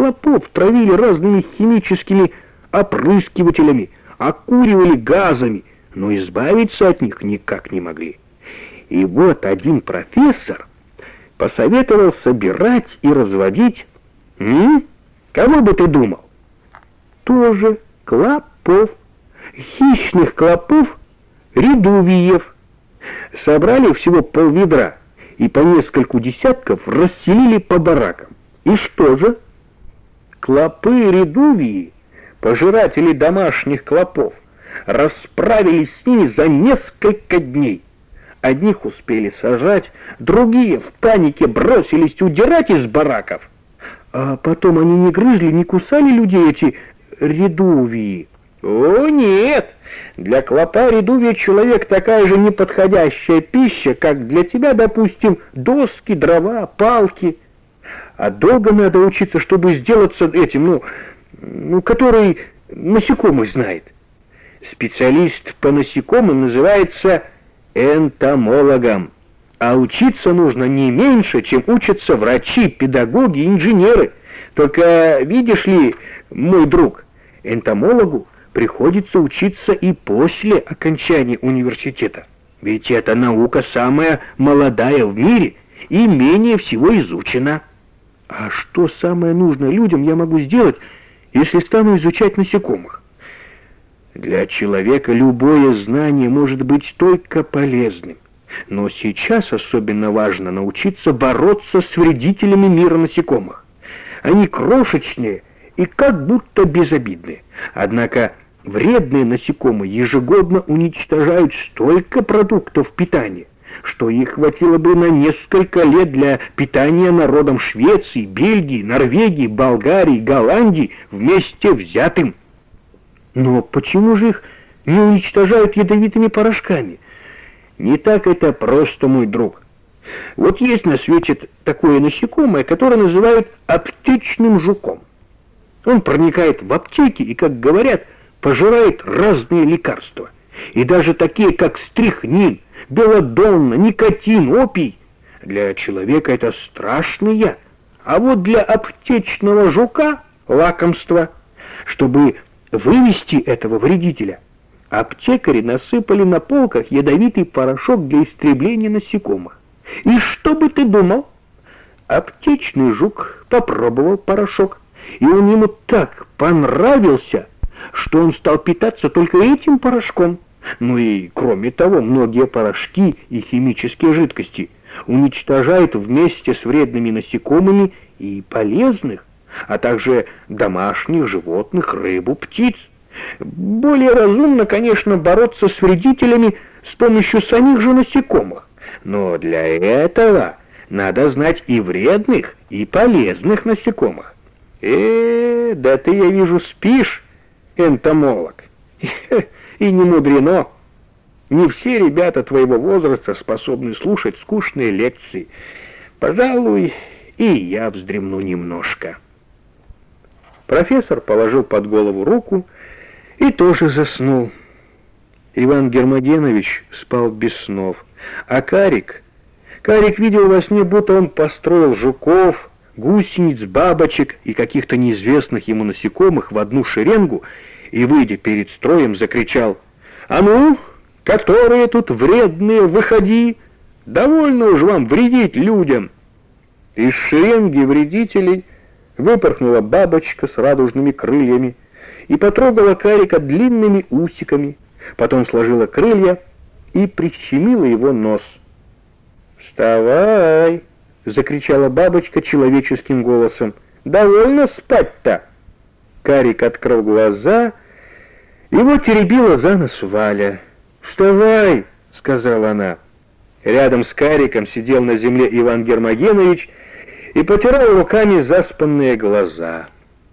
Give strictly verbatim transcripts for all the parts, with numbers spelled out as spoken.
клопов травили разными химическими опрыскивателями, окуривали газами, но избавиться от них никак не могли. И вот один профессор посоветовал собирать и разводить, м? Кого бы ты думал? Тоже клопов, хищных клопов, редувиев. Собрали всего полведра и по нескольку десятков расселили по баракам. И что же? Клопы-редувии, пожиратели домашних клопов, расправились с ними за несколько дней. Одних успели сажать, другие в панике бросились удирать из бараков. А потом они не грызли, не кусали людей, эти редувии. О, нет! Для клопа-редувия человек такая же неподходящая пища, как для тебя, допустим, доски, дрова, палки. А долго надо учиться, чтобы сделаться этим, ну, ну, который насекомых знает. Специалист по насекомым называется энтомологом. А учиться нужно не меньше, чем учатся врачи, педагоги, инженеры. Только, видишь ли, мой друг, энтомологу приходится учиться и после окончания университета. Ведь эта наука самая молодая в мире и менее всего изучена. А что самое нужное людям я могу сделать, если стану изучать насекомых? Для человека любое знание может быть только полезным. Но сейчас особенно важно научиться бороться с вредителями мира насекомых. Они крошечные и как будто безобидные. Однако вредные насекомые ежегодно уничтожают столько продуктов питания, что их хватило бы на несколько лет для питания народом Швеции, Бельгии, Норвегии, Болгарии, Голландии вместе взятым. Но почему же их не уничтожают ядовитыми порошками? Не так это просто, мой друг. Вот есть на свете такое насекомое, которое называют аптечным жуком. Он проникает в аптеки и, как говорят, пожирает разные лекарства. И даже такие, как стрихнин, белладонна, никотин, опий. Для человека это страшный яд. А вот для аптечного жука лакомство. Чтобы вывести этого вредителя, аптекари насыпали на полках ядовитый порошок для истребления насекомых. И что бы ты думал? Аптечный жук попробовал порошок, и он ему так понравился, что он стал питаться только этим порошком. Ну и кроме того, многие порошки и химические жидкости уничтожают вместе с вредными насекомыми и полезных, а также домашних животных, рыбу, птиц. Более разумно, конечно, бороться с вредителями с помощью самих же насекомых, но для этого надо знать и вредных, и полезных насекомых. Э, да ты, я вижу, спишь, энтомолог. И не мудрено. Не все ребята твоего возраста способны слушать скучные лекции. Пожалуй, и я вздремну немножко. Профессор положил под голову руку и тоже заснул. Иван Гермогенович спал без снов, а Карик... Карик видел во сне, будто он построил жуков, гусениц, бабочек и каких-то неизвестных ему насекомых в одну шеренгу и, выйдя перед строем, закричал: «А ну, которые тут вредные, выходи! Довольно уж вам вредить людям!» Из шеренги вредителей выпорхнула бабочка с радужными крыльями и потрогала Карика длинными усиками, потом сложила крылья и прищемила его нос. «Вставай!» — закричала бабочка человеческим голосом. «Довольно спать-то!» Карик открыл глаза, его теребила за нос Валя. «Вставай!» — сказала она. Рядом с Кариком сидел на земле Иван Гермогенович и потирал руками заспанные глаза.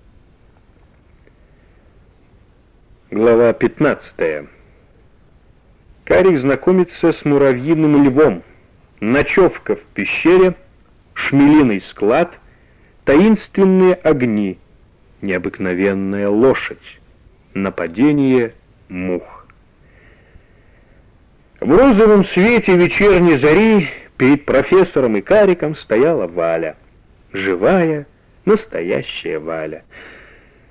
Глава пятнадцатая. Карик знакомится с муравьиным львом. Ночевка в пещере, шмелиный склад, таинственные огни, необыкновенная лошадь, нападение мух. В розовом свете вечерней зари перед профессором и Кариком стояла Валя, живая, Настоящая Валя.